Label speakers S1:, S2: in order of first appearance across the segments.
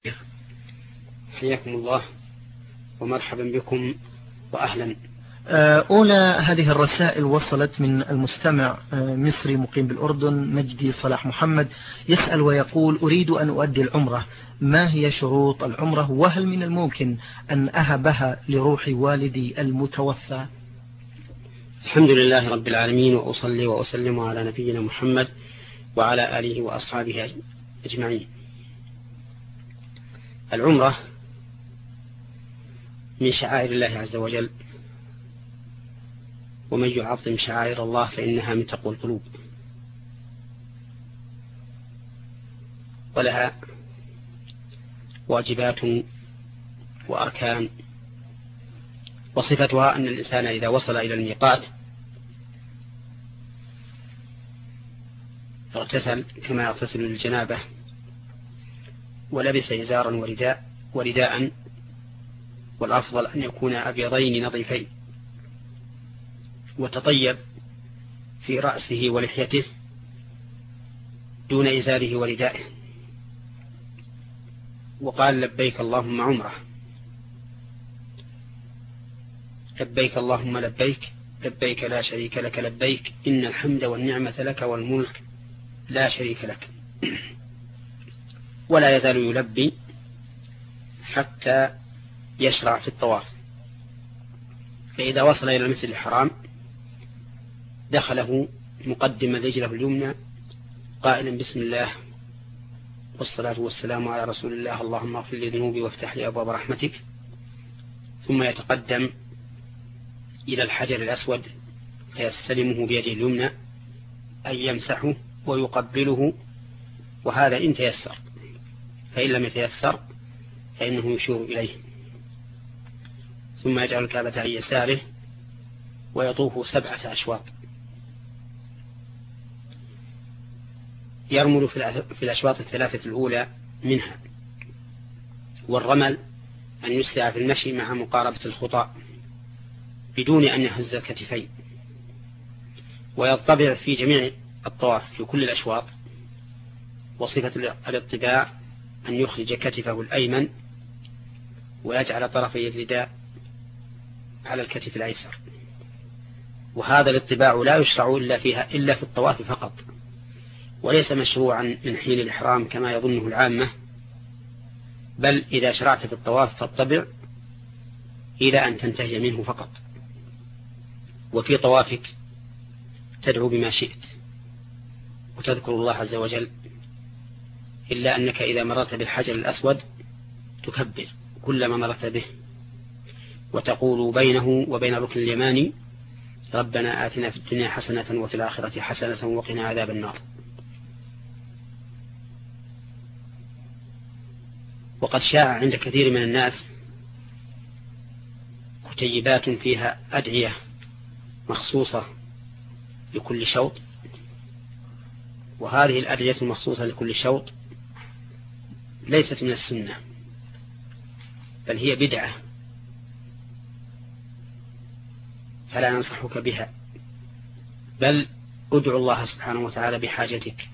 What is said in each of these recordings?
S1: حياكم الله ومرحبا بكم وأهلا.
S2: أولى هذه الرسائل وصلت من المستمع مصري مقيم بالأردن مجدي صلاح محمد، يسأل ويقول: أريد أن أؤدي العمرة، ما هي شروط العمرة، وهل من الممكن أن أهبها لروح والدي المتوفى؟
S1: الحمد لله رب العالمين، وأصلي وأسلم على نبينا محمد وعلى آله وأصحابه أجمعين. العمرة من شعائر الله عز وجل، ومن يعظم شعائر الله فإنها من تقوى القلوب، ولها واجبات وأركان، وصفتها أن الإنسان إذا وصل إلى الميقات اغتسل كما يغتسل للجنابة، ولبس إزارا ورداء، والأفضل أن يكون أبيضين نظيفين، وتطيب في رأسه ولحيته دون إزاره وردائه، وقال: لبيك اللهم عمره، لبيك اللهم لبيك، لبيك لا شريك لك لبيك، إن الحمد والنعمة لك والملك لا شريك لك. ولا يزال يلبي حتى يشرع في الطواف، فإذا وصل إلى المسجد الحرام دخله مقدما رجله اليمنى قائلا: بسم الله والصلاة والسلام على رسول الله، اللهم اغفر لي ذنوبي وافتح لي أبواب رحمتك، ثم يتقدم إلى الحجر الأسود فيستلمه بيده اليمنى، أي يمسحه ويقبله، وهذا إن تيسر، فإن لم يتيسر فإنه يشير إليه، ثم يجعل الكعبة عن يساره ويطوف 7 أشواط. يرمل في الأشواط 3 الأولى منها، والرمل أن يسرع في المشي مع مقاربة الخطى بدون أن يهز الكتفين، ويطبع في جميع الطواف في كل الأشواط. وصفة الاطباع أن يخرج كتفه الأيمن ويجعل طرفي الرداء على الكتف الأيسر، وهذا الاطباع لا يشرع إلا في الطواف فقط، وليس مشروعا من حين الإحرام كما يظنه العامة، بل إذا شرعت في الطواف فاطبع إلى أن تنتهي منه فقط، وفي طوافك تدعو بما شئت وتذكر الله عز وجل، إلا أنك إذا مررت بالحجر الأسود تكبر كلما مررت به، وتقول بينه وبين الركن اليماني: ربنا آتنا في الدنيا حسنة وفي الآخرة حسنة وقنا عذاب النار. وقد شاع عند كثير من الناس كتيبات فيها أدعية مخصوصة لكل شوط، وهذه الأدعية المخصوصة لكل شوط ليست من السنة، بل هي بدعة، فلا ننصحك بها، بل ادعو الله سبحانه وتعالى بحاجتك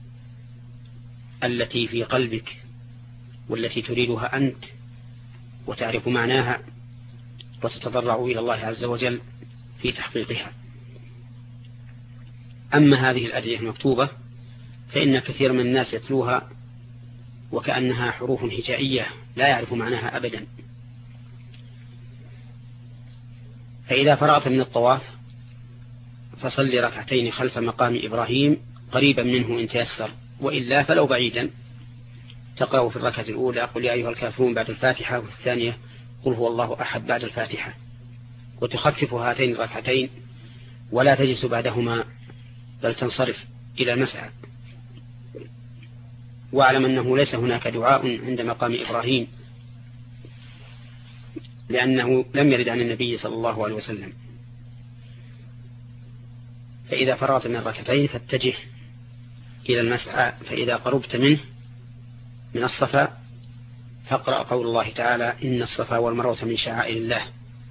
S1: التي في قلبك والتي تريدها أنت وتعرف معناها، وتتضرع إلى الله عز وجل في تحقيقها. أما هذه الأدعية المكتوبة فإن كثير من الناس يتلوها وكأنها حروف هجائية لا يعرف معناها أبدا. فإذا فرغت من الطواف فصل 2 ركعتين خلف مقام إبراهيم قريبا منه إن تيسر، وإلا فلو بعيدا تقرأ في الركعة الأولى قل يا أيها الكافرون بعد الفاتحة، وفي الثانية قل هو الله أحد بعد الفاتحة، وتخفف هاتين الركعتين ولا تجلس بعدهما بل تنصرف إلى المسعى. واعلم أنه ليس هناك دعاء عند مقام إبراهيم، لأنه لم يرد عن النبي صلى الله عليه وسلم. فإذا فرغت من الركعتين فاتجه إلى المسعى، فإذا قربت منه من الصفا فاقرأ قول الله تعالى: إن الصفا والمروة من شعائر الله،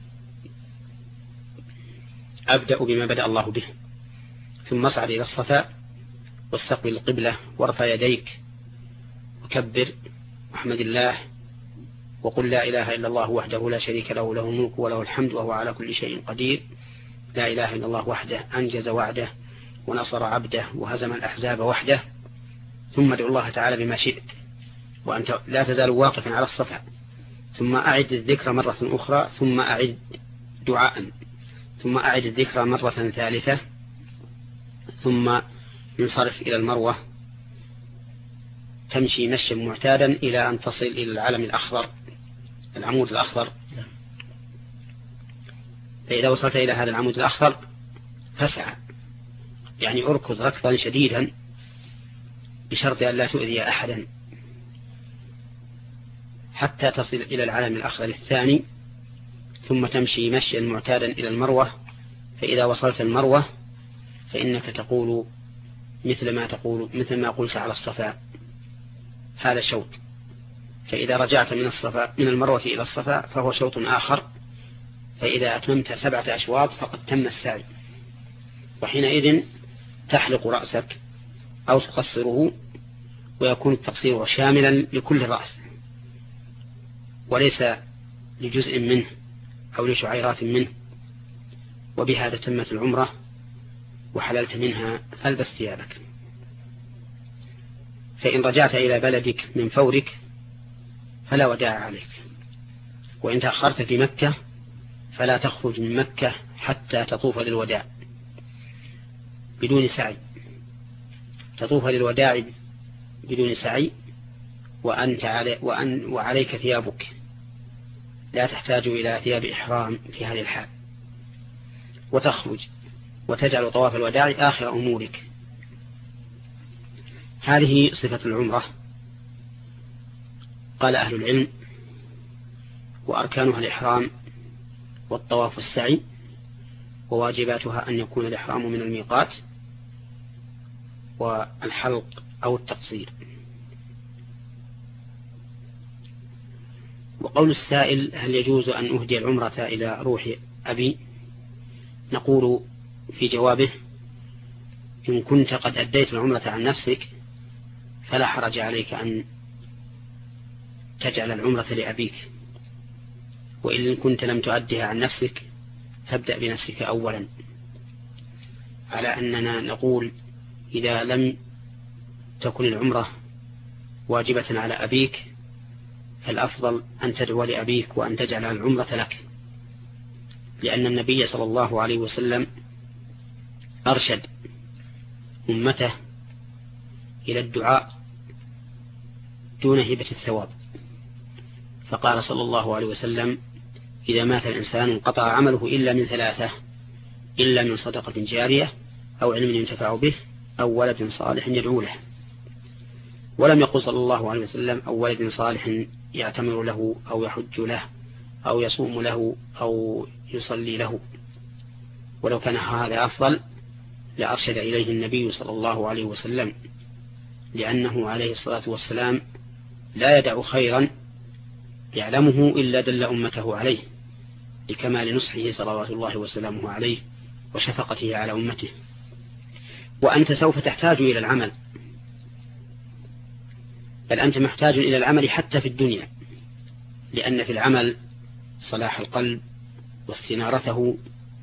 S1: أبدأ بما بدأ الله به، ثم اصعد إلى الصفا واستقبل القبلة وارفع يديك وكبر واحمد الله وقل لا إله إلا الله وحده لا شريك له له الملك وله الحمد وهو على كل شيء قدير. لا إله إلا الله وحده أنجز وعده ونصر عبده وهزم الأحزاب وحده. ثم ادعو الله تعالى بما شئت وأنت لا تزال واقفا على الصفا، ثم أعد الذكر مرة أخرى، ثم أعد دعاء، ثم أعد الذكر مرة ثالثة، ثم ينصرف إلى المروة تمشي مشيا معتادا إلى أن تصل إلى العلم الأخضر، العمود الأخضر. فإذا وصلت إلى هذا العمود الأخضر فاسعى، يعني أركض ركضا شديدا بشرط أن لا تؤذي أحدا حتى تصل إلى العلم الأخضر الثاني، ثم تمشي مشيا معتادا إلى المروة. فإذا وصلت المروة فإنك تقول مثل ما قلت على الصفا، هذا شوط. فإذا رجعت من المروة إلى الصفا فهو شوط آخر. فإذا أتممت 7 أشواط فقد تم السعي، وحينئذ تحلق رأسك أو تقصره، ويكون التقصير شاملا لكل الرأس وليس لجزء منه أو لشعيرات منه. وبهذا تمت العمرة وحللت منها، فالبس ثيابك. فإن رجعت إلى بلدك من فورك فلا وداع عليك، وإن تأخرت في مكة فلا تخرج من مكة حتى تطوف للوداع بدون سعي، تطوف للوداع بدون سعي، وعليك ثيابك، لا تحتاج إلى ثياب إحرام في هذه الحال، وتخرج وتجعل طواف الوداع آخر أمورك. هذه صفة العمرة. قال أهل العلم: وأركانها الإحرام والطواف والسعي، وواجباتها أن يكون الإحرام من الميقات والحلق أو التقصير. وقول السائل: هل يجوز أن أهدي العمرة إلى روح أبي؟ نقول في جوابه: إن كنت قد أديت العمرة عن نفسك فلا حرج عليك أن تجعل العمرة لأبيك، وإن كنت لم تؤدها عن نفسك فابدأ بنفسك أولا، على أننا نقول إذا لم تكن العمرة واجبة على أبيك فالأفضل أن تدعو لأبيك وأن تجعل العمرة لك، لأن النبي صلى الله عليه وسلم أرشد أمته إلى الدعاء دون هبة الثواب، فقال صلى الله عليه وسلم: إذا مات الإنسان انقطع عمله إلا من 3: إلا من صدقة جارية أو علم ينتفع به أو ولد صالح يدعو له. ولم يقل صلى الله عليه وسلم: أو ولد صالح يعتمر له أو يحج له أو يصوم له أو يصلي له. ولو كان هذا أفضل لأرشد إليه النبي صلى الله عليه وسلم، لأنه عليه الصلاة والسلام لا يدع خيرا يعلمه إلا دل أمته عليه، لكمال نصحه صلوات الله وسلامه عليه وشفقته على أمته. وأنت سوف تحتاج إلى العمل، بل أنت محتاج إلى العمل حتى في الدنيا، لأن في العمل صلاح القلب واستنارته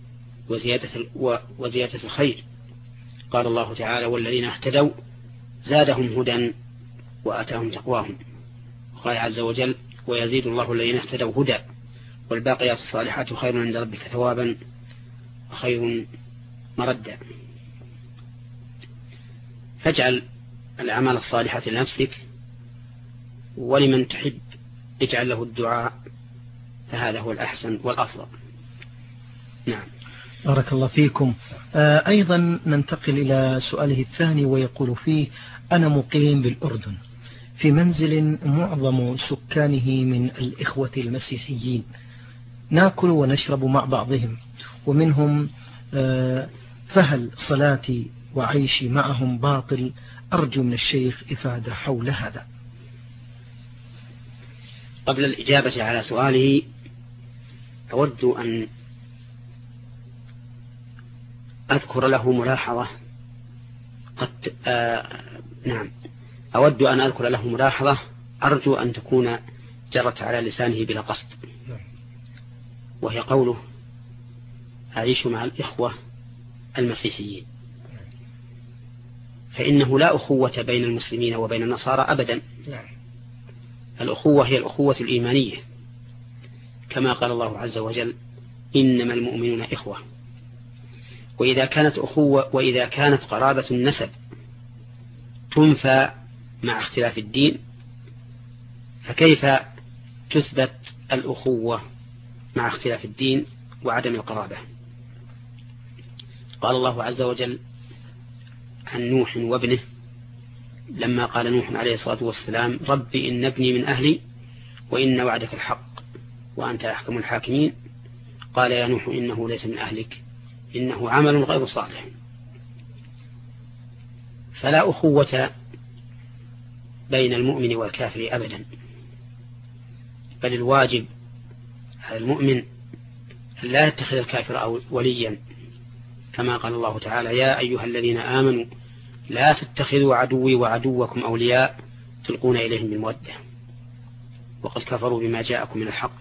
S1: وزيادة الخير. قال الله تعالى: والذين اهتدوا زادهم هدى وآتاهم تقواهم. قال عز وجل: ويزيد الله الذين اهتدوا هدى والباقيات الصالحات خير عند ربك ثوابا وخير مردا. فاجعل الأعمال الصالحة لنفسك، ولمن تحب اجعل له الدعاء، فهذا هو الأحسن والأفضل. نعم.
S2: بارك الله فيكم. أيضا ننتقل إلى سؤاله الثاني، ويقول فيه: أنا مقيم بالأردن في منزل معظم سكانه من الإخوة المسيحيين، ناكل ونشرب مع بعضهم ومنهم، فهل صلاتي وعيشي معهم باطل؟ أرجو من الشيخ إفادة حول هذا.
S1: قبل الإجابة على سؤاله أود أن أذكر له ملاحظة أود أن أذكر له ملاحظة أرجو أن تكون جرت على لسانه بلا قصد، وهي قوله أعيش مع الإخوة المسيحيين، فإنه لا أخوة بين المسلمين وبين النصارى أبدا. الأخوة هي الأخوة الإيمانية، كما قال الله عز وجل إنما المؤمنون إخوة. وإذا كانت أخوة وإذا كانت قرابة النسب تنفى مع اختلاف الدين، فكيف تثبت الأخوة مع اختلاف الدين وعدم القرابة؟ قال الله عز وجل عن نوح وابنه لما قال نوح عليه الصلاة والسلام رب إن ابني من أهلي وإن وعدك الحق وأنت أحكم الحاكمين، قال يا نوح إنه ليس من أهلك إنه عمل غير صالح. فلا أخوة بين المؤمن والكافر أبدا، بل الواجب على المؤمن أن لا يتخذ الكافر وليا، كما قال الله تعالى يا أيها الذين آمنوا لا تتخذوا عدوي وعدوكم أولياء تلقون إليهم بالمودة وقد كفروا بما جاءكم من الحق.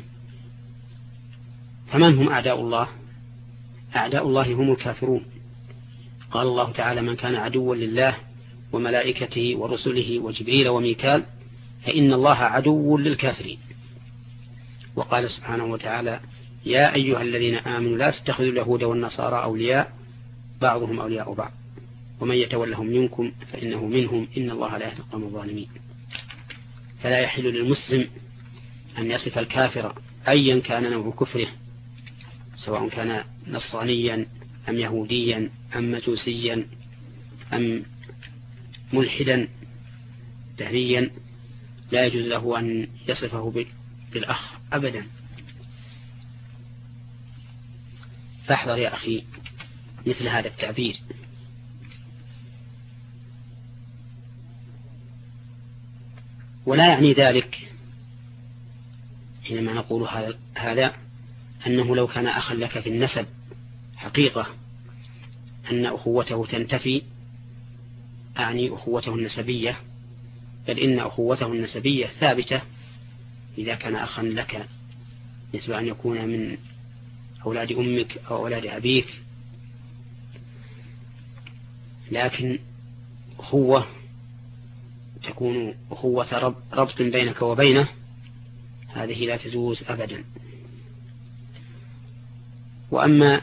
S1: فمن هم أعداء الله؟ أعداء الله هم الكافرون. قال الله تعالى من كان عدوا لله وملائكته ورسله وجبريل وميكال فإن الله عدو للكافرين. وقال سبحانه وتعالى يا أيها الذين آمنوا لا تتخذوا اليهود والنصارى أولياء بعضهم أولياء بعض ومن يتولهم منكم فإنه منهم إن الله لا يهدي القوم الظالمين. فلا يحل للمسلم أن يصف الكافر أيا كان نوع كفره، سواء كان نصرانيا أم يهوديا أم مجوسيا أم ملحدا دهريا، لا يجوز له أن يصفه بالأخ أبدا. فاحذر يا أخي مثل هذا التعبير. ولا يعني ذلك حينما نقول هذا أنه لو كان أخا لك في النسب حقيقة أن أخوته تنتفي، أعني أخوته النسبية، بل إن أخوته النسبية ثابتة إذا كان أخا لك، مثل أن يكون من أولاد أمك أو أولاد أبيك. لكن أخوة تكون أخوة ربط بينك وبينه، هذه لا تجوز أبدا. وأما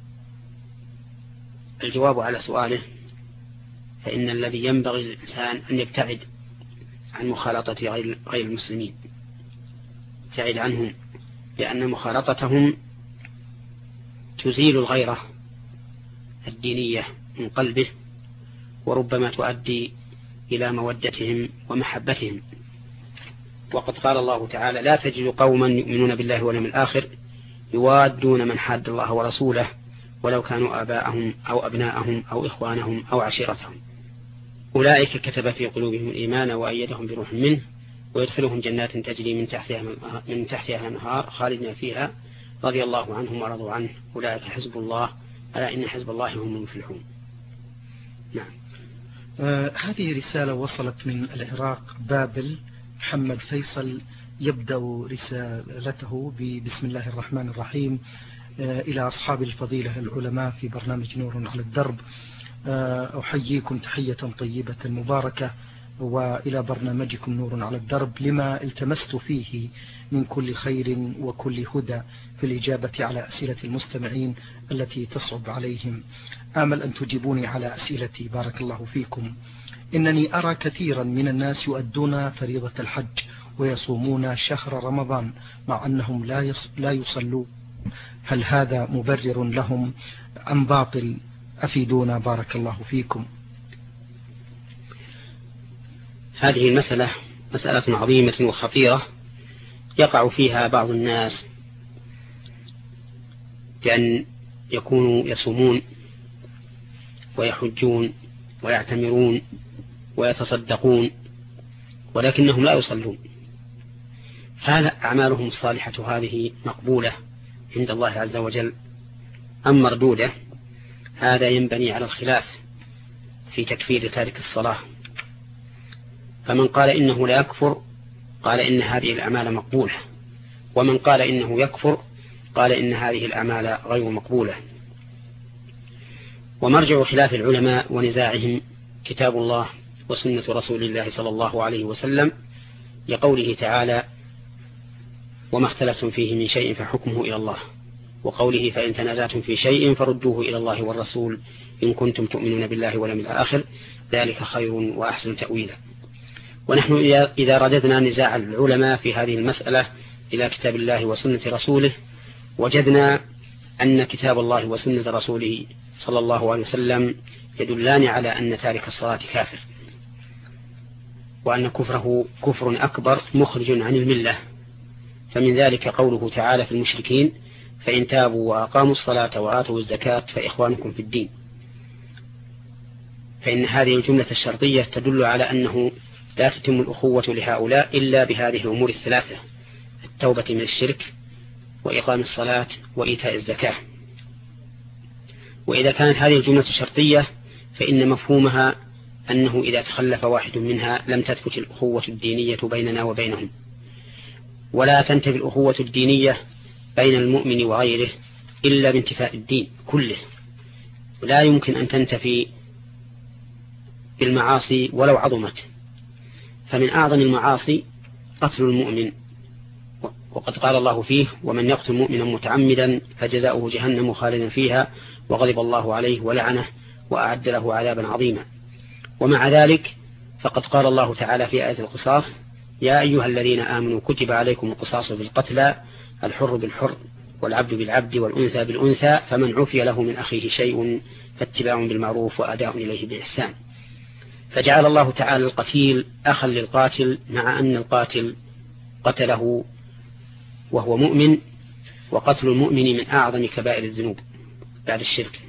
S1: الجواب على سؤاله فإن الذي ينبغي للإنسان أن يبتعد عن مخالطة غير المسلمين، يبتعد عنهم، لأن مخالطتهم تزيل الغيرة الدينية من قلبه وربما تؤدي إلى مودتهم ومحبتهم. وقد قال الله تعالى لا تجد قوما يؤمنون بالله واليوم الآخر يوادون من حاد الله ورسوله ولو كانوا آباءهم أو أبناءهم أو إخوانهم أو عشيرتهم أولئك كتب في قلوبهم الإيمان وأيدهم بروح منه ويدخلهم جنات تجري من تحتها الأنهار خالدين فيها رضي الله عنهم ورضوا عنه أولئك حزب الله ألا إن حزب الله هم المفلحون. نعم.
S2: هذه رسالة وصلت من العراق بابل. محمد فيصل يبدأ رسالته بسم الله الرحمن الرحيم إلى أصحاب الفضيلة العلماء في برنامج نور على الدرب، أحييكم تحية طيبة مباركة وإلى برنامجكم نور على الدرب لما التمست فيه من كل خير وكل هدى في الإجابة على أسئلة المستمعين التي تصعب عليهم. آمل أن تجيبوني على أسئلتي بارك الله فيكم. إنني أرى كثيرا من الناس يؤدون فريضة الحج ويصومون شهر رمضان مع أنهم لا يصلون، هل هذا مبرر لهم أم باطل؟ أفيدونا بارك الله فيكم.
S1: هذه المسألة مسألة عظيمة وخطيرة يقع فيها بعض الناس بأن يكونوا يصومون ويحجون ويعتمرون ويتصدقون ولكنهم لا يصلون، فهل أعمالهم الصالحة هذه مقبولة عند الله عز وجل أم مردودة؟ هذا ينبني على الخلاف في تكفير تارك الصلاة. فمن قال إنه لا يكفر قال إن هذه الأعمال مقبولة، ومن قال إنه يكفر قال إن هذه الأعمال غير مقبولة. ومرجع خلاف العلماء ونزاعهم كتاب الله وسنة رسول الله صلى الله عليه وسلم، لقوله تعالى: وما اختلفتم فيه من شيء فحكمه إلى الله، وقوله: فإن تنازعتم في شيء فردوه إلى الله والرسول إن كنتم تؤمنون بالله واليوم الآخر ذلك خير وأحسن تأويلا. ونحن إذا رددنا نزاع العلماء في هذه المسألة إلى كتاب الله وسنة رسوله وجدنا أن كتاب الله وسنة رسوله صلى الله عليه وسلم يدلان على أن تارك الصلاة كافر، وأن كفره كفر أكبر مخرج عن الملة. فمن ذلك قوله تعالى في المشركين: فإن تابوا وأقاموا الصلاة وآتوا الزكاة فإخوانكم في الدين. فإن هذه الجملة الشرطية تدل على أنه لا تتم الأخوة لهؤلاء إلا بهذه الأمور الثلاثة: التوبة من الشرك وإقام الصلاة وإيتاء الزكاة. وإذا كانت هذه الجملة شرطية فإن مفهومها أنه إذا تخلف واحد منها لم تثبت الأخوة الدينية بيننا وبينهم، ولا تنتفي الأخوة الدينية بين المؤمن وغيره إلا بانتفاء الدين كله، ولا يمكن أن تنتفي بالمعاصي ولو عظمت. فمن أعظم المعاصي قتل المؤمن، وقد قال الله فيه: ومن يقتل مؤمنا متعمدا فجزاؤه جهنم خالدا فيها وغضب الله عليه ولعنه وأعد له عذابا عظيما. ومع ذلك فقد قال الله تعالى في آية القصاص: يا أيها الذين آمنوا كتب عليكم القصاص بالقتلى الحر بالحر والعبد بالعبد والأنثى بالأنثى فمن عفي له من أخيه شيء فاتباع بالمعروف وأداء إليه بإحسان. فجعل الله تعالى القتيل أخا للقاتل، مع أن القاتل قتله وهو مؤمن، وقتل المؤمن من أعظم كبائر الذنوب بعد الشرك.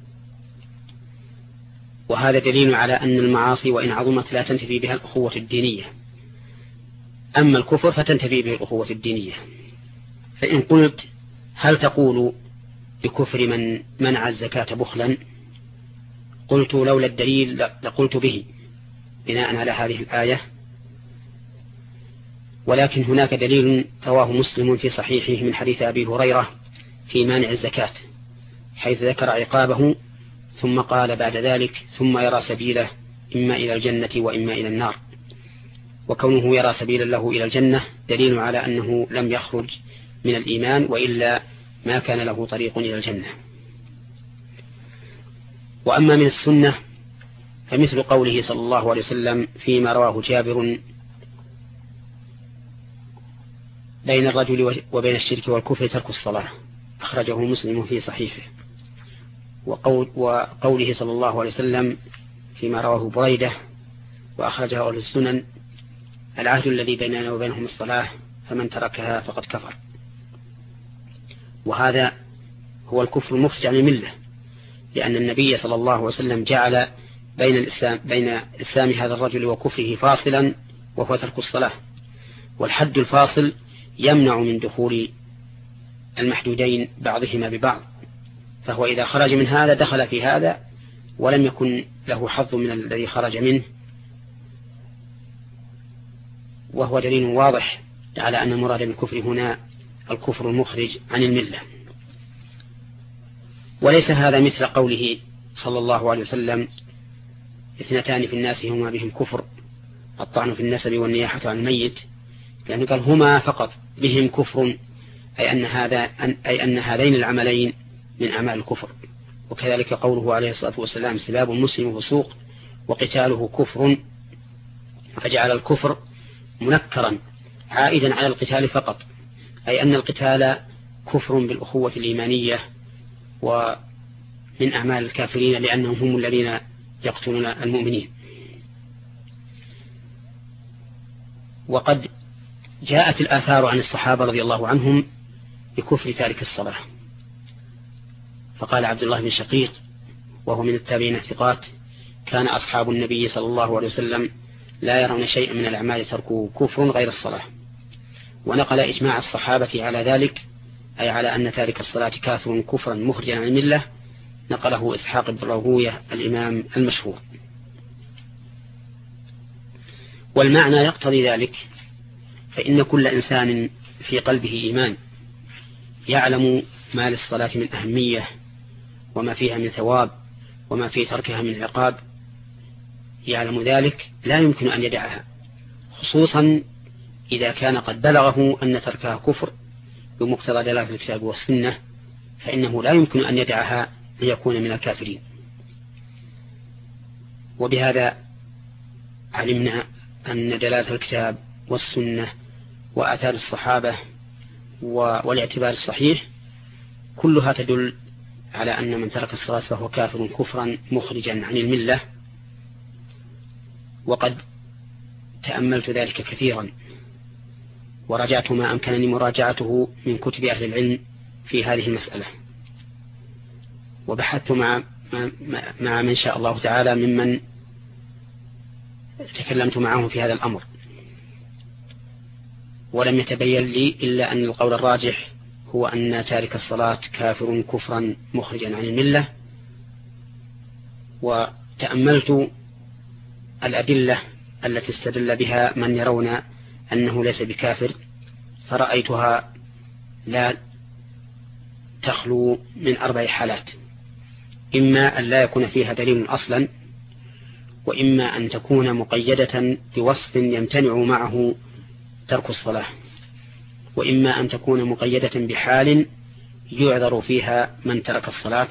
S1: وهذا دليل على أن المعاصي وإن عظمت لا تنتفي بها الأخوة الدينية، أما الكفر فتنتفي به الأخوة الدينية. فإن قلت: هل تقول بكفر من منع الزكاة بخلا؟ قلت: لولا الدليل لقلت به بناء على هذه الآية، ولكن هناك دليل رواه مسلم في صحيحه من حديث أبي هريرة في مانع الزكاة، حيث ذكر عقابه ثم قال بعد ذلك: ثم يرى سبيله إما إلى الجنة وإما إلى النار. وكونه يرى سبيلا له إلى الجنة دليل على أنه لم يخرج من الإيمان، وإلا ما كان له طريق إلى الجنة. وأما من السنة فمثل قوله صلى الله عليه وسلم فيما رواه جابر: بين الرجل وبين الشرك والكفر ترك الصلاة، أخرجه مسلم في صحيحه. وقوله صلى الله عليه وسلم فيما رواه بريدة وأخرجه أهل السنن: العهد الذي بيننا وبينهم الصلاة فمن تركها فقد كفر. وهذا هو الكفر المخرج عن الملة، لأن النبي صلى الله عليه وسلم جعل بين إسلام هذا الرجل وكفره فاصلا، وهو ترك الصلاة. والحد الفاصل يمنع من دخول المحدودين بعضهما ببعض، فهو إذا خرج من هذا دخل في هذا ولم يكن له حظ من الذي خرج منه. وهو دليل واضح على أن المراد بالكفر هنا الكفر المخرج عن الملة. وليس هذا مثل قوله صلى الله عليه وسلم: اثنتان في الناس هما بهم كفر، الطعن في النسب والنياحة عن الميت، لأنه قال هما فقط بهم كفر، أي أن هذين العملين من أعمال الكفر. وكذلك قوله عليه الصلاة والسلام: سباب المسلم فسوق وقتاله كفر، فجعل الكفر منكرا عائدا على القتال فقط، أي أن القتال كفر بالأخوة الإيمانية ومن أعمال الكافرين، لأنهم هم الذين يقتلون المؤمنين. وقد جاءت الآثار عن الصحابة رضي الله عنهم بكفر تارك الصلاة، فقال عبد الله بن شقيق وهو من التابعين الثقات: كان أصحاب النبي صلى الله عليه وسلم لا يرون شيئا من الأعمال تركوا كفر غير الصلاة. ونقل إجماع الصحابة على ذلك، أي على أن تارك الصلاة كافر كفرا مخرجا عن الملة، نقله إسحاق بن راهويه الإمام المشهور. والمعنى يقتضي ذلك، فإن كل إنسان في قلبه إيمان يعلم ما للصلاة من أهمية وما فيها من ثواب وما في تركها من عقاب، يعلم ذلك لا يمكن أن يدعها، خصوصا إذا كان قد بلغه أن تركها كفر بمقتضى دلالة الكتاب والسنة، فإنه لا يمكن أن يدعها ليكون من الكافرين. وبهذا علمنا أن دلالة الكتاب والسنة وآثار الصحابة والاعتبار الصحيح كلها تدل على أن من ترك الصلاة فهو كافر كفرا مخرجا عن الملة. وقد تأملت ذلك كثيرا وراجعت ما أمكنني مراجعته من كتب أهل العلم في هذه المسألة، وبحثت مع من شاء الله تعالى ممن تكلمت معهم في هذا الأمر، ولم يتبين لي إلا أن القول الراجح هو أن تارك الصلاة كافر كفرا مخرجا عن الملة. وتأملت الأدلة التي استدل بها من يرون أنه ليس بكافر، فرأيتها لا تخلو من 4 حالات: إما أن لا يكون فيها دليل أصلا، وإما أن تكون مقيدة بوصف يمتنع معه ترك الصلاة، وإما أن تكون مقيدة بحال يعذر فيها من ترك الصلاة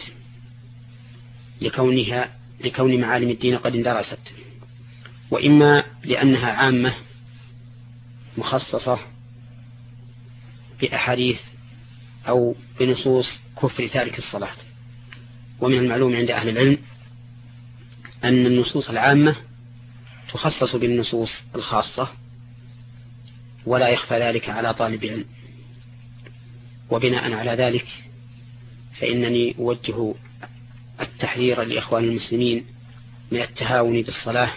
S1: لكون معالم الدين قد اندرست، وإما لأنها عامة مخصصة بأحاديث أو بنصوص كفر تارك الصلاة. ومن المعلوم عند أهل العلم أن النصوص العامة تخصص بالنصوص الخاصة، ولا يخفى ذلك على طالب علم. وبناء على ذلك فإنني أوجه التحذير لإخوان المسلمين من التهاون بالصلاة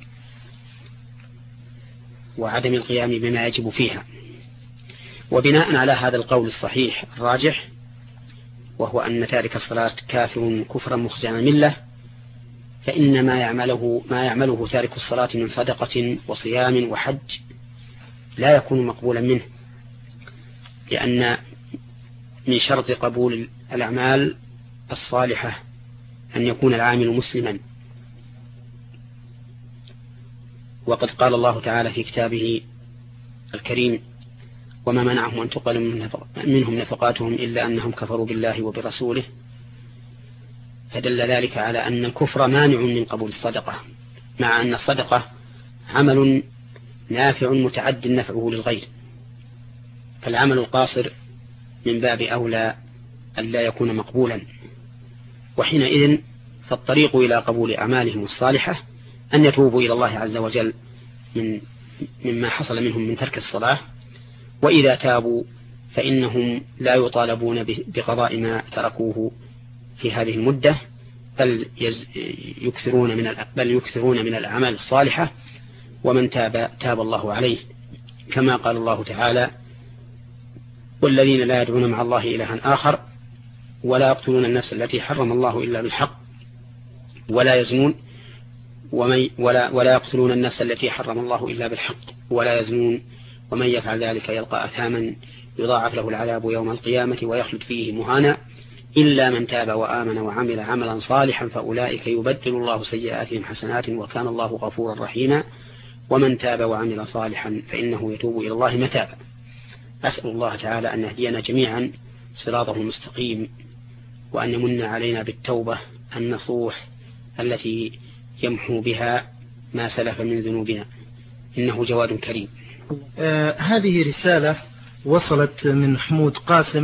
S1: وعدم القيام بما يجب فيها. وبناء على هذا القول الصحيح الراجح، وهو أن تارك الصلاة كافر كفرا مخرجا عن الملة، فإن ما يعمله تارك الصلاة من صدقة وصيام وحج لا يكون مقبولا منه، لأن من شرط قبول الأعمال الصالحة أن يكون العامل مسلما. وقد قال الله تعالى في كتابه الكريم: وما منعهم أن تقبل منهم نفقاتهم إلا أنهم كفروا بالله وبرسوله. فدل ذلك على أن الكفر مانع من قبول الصدقة، مع أن الصدقة عمل نافع متعد نفعه للغير، فالعمل القاصر من باب أولى أن لا يكون مقبولا. وحينئذ فالطريق إلى قبول أعمالهم الصالحة أن يتوبوا إلى الله عز وجل مما حصل منهم من ترك الصلاة، وإذا تابوا فإنهم لا يطالبون بقضاء ما تركوه في هذه المدة، بل يكثرون من الأعمال الصالحة، ومن تاب الله عليه، كما قال الله تعالى: والذين لا يدعون مع الله إلها آخر ولا يقتلون النفس التي حرم الله إلا بالحق ولا يزنون ولا يقتلون النفس التي حرم الله إلا بالحق ولا يزنون ومن يفعل ذلك يلقى أثاما يضاعف له العذاب يوم القيامة ويخلد فيه مهانا إلا من تاب وآمن وعمل عملا صالحا فأولئك يبدل الله سيئاتهم حسنات وكان الله غفورا رحيما ومن تاب وعمل صالحا فإنه يتوب إلى الله متابا. أسأل الله تعالى أن يهدينا جميعا صراطه المستقيم، وأن يمن علينا بالتوبة النصوح التي يمحو بها ما سلف من ذنوبنا، إنه جواد كريم.
S2: هذه رسالة وصلت من حمود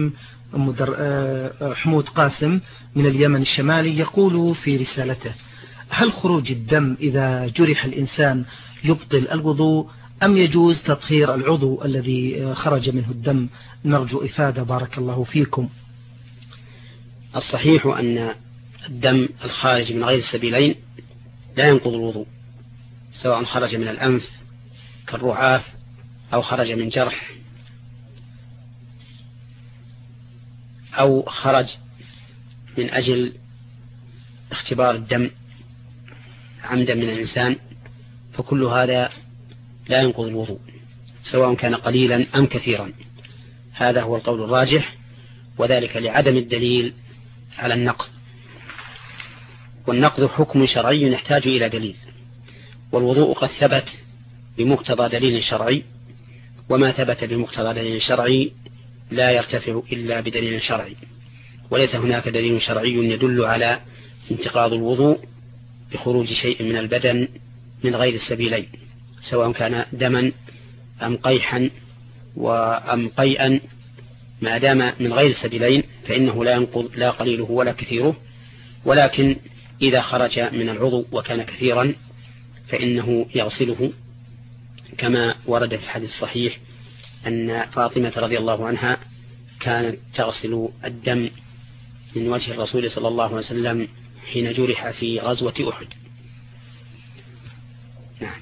S2: قاسم من اليمن الشمالي، يقول في رسالته: هل خروج الدم إذا جرح الإنسان يبطل الوضوء أم يجوز تطهير العضو الذي خرج منه الدم؟ نرجو إفادة بارك الله فيكم.
S1: الصحيح أن الدم الخارج من غير السبيلين لا ينقض الوضوء، سواء خرج من الأنف كالرعاف أو خرج من جرح أو خرج من أجل اختبار الدم عمدا من الإنسان، فكل هذا لا ينقض الوضوء. سواء كان قليلا أم كثيرا. هذا هو القول الراجح، وذلك لعدم الدليل على النقض، والنقض حكم شرعي يحتاج إلى دليل، والوضوء قد ثبت بمقتضى دليل شرعي، وما ثبت بمقتضى دليل شرعي لا يرتفع إلا بدليل شرعي، وليس هناك دليل شرعي يدل على انتقاض الوضوء بخروج شيء من البدن من غير السبيلين، سواء كان دما أم قيحا أم قيئا، ما دام من غير السبيلين فإنه لا ينقض لا قليله ولا كثيره. ولكن إذا خرج من العضو وكان كثيرا فإنه يغسله، كما ورد في الحديث الصحيح أن فاطمة رضي الله عنها كانت تغسل الدم من وجه الرسول صلى الله عليه وسلم حين جرح في غزوة أحد. نعم.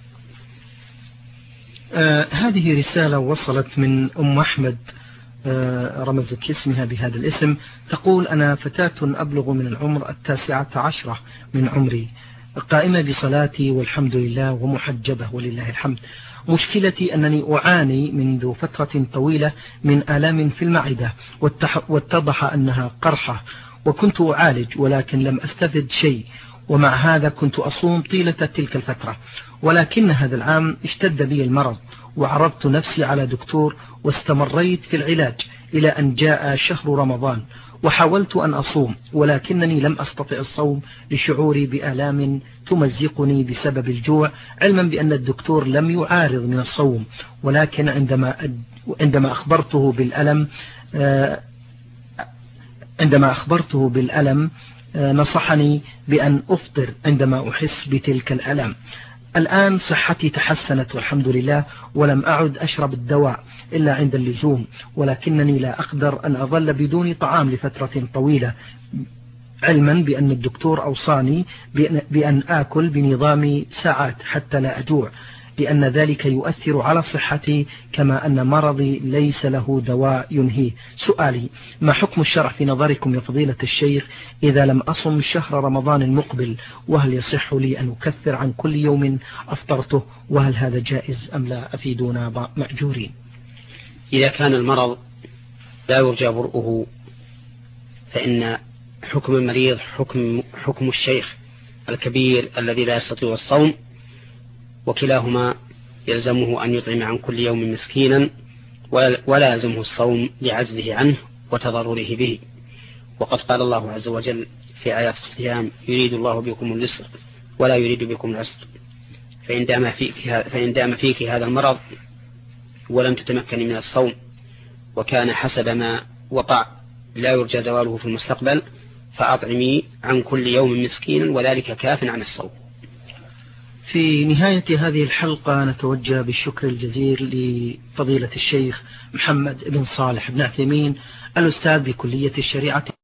S2: هذه رسالة وصلت من أم أحمد، رمزت لاسمها بهذا الاسم، تقول: أنا فتاة أبلغ من العمر 19 من عمري، قائمة بصلاتي والحمد لله ومحجبة ولله الحمد. مشكلتي أنني أعاني منذ فترة طويلة من آلام في المعدة، واتضح أنها قرحة، وكنت أعالج ولكن لم أستفد شيء، ومع هذا كنت أصوم طيلة تلك الفترة، ولكن هذا العام اشتد بي المرض وعرضت نفسي على دكتور واستمريت في العلاج إلى أن جاء شهر رمضان، وحاولت أن أصوم ولكنني لم أستطع الصوم لشعوري بآلام تمزقني بسبب الجوع، علما بأن الدكتور لم يعارض من الصوم، ولكن عندما أخبرته بالألم نصحني بأن أفطر عندما أحس بتلك الألم. الآن صحتي تحسنت والحمد لله، ولم أعد أشرب الدواء إلا عند اللزوم، ولكنني لا أقدر أن أظل بدون طعام لفترة طويلة، علما بأن الدكتور أوصاني بأن آكل بنظام ساعات حتى لا أجوع، لأن ذلك يؤثر على صحتي، كما أن مرضي ليس له دواء ينهيه. سؤالي: ما حكم الشرع في نظركم يا فضيلة الشيخ إذا لم أصم شهر رمضان المقبل؟ وهل يصح لي أن أكفر عن كل يوم أفطرته؟ وهل هذا جائز أم لا؟ أفيدونا مأجورين.
S1: إذا كان المرض لا يرجى برؤه فإن حكم المريض حكم الشيخ الكبير الذي لا يستطيع الصوم، وكلاهما يلزمه أن يطعم عن كل يوم مسكينا، ولا يلزمه الصوم لعجزه عنه وتضرره به. وقد قال الله عز وجل في آيات الصيام: يريد الله بكم اليسر ولا يريد بكم العسر. فإن دام فيك هذا المرض ولم تتمكن من الصوم، وكان حسب ما وقع لا يرجى زواله في المستقبل، فأطعمي عن كل يوم مسكينا، وذلك كاف عن الصوم.
S2: في نهاية هذه الحلقة نتوجه بالشكر الجزيل لفضيلة الشيخ محمد بن صالح بن عثيمين، الأستاذ بكلية الشريعة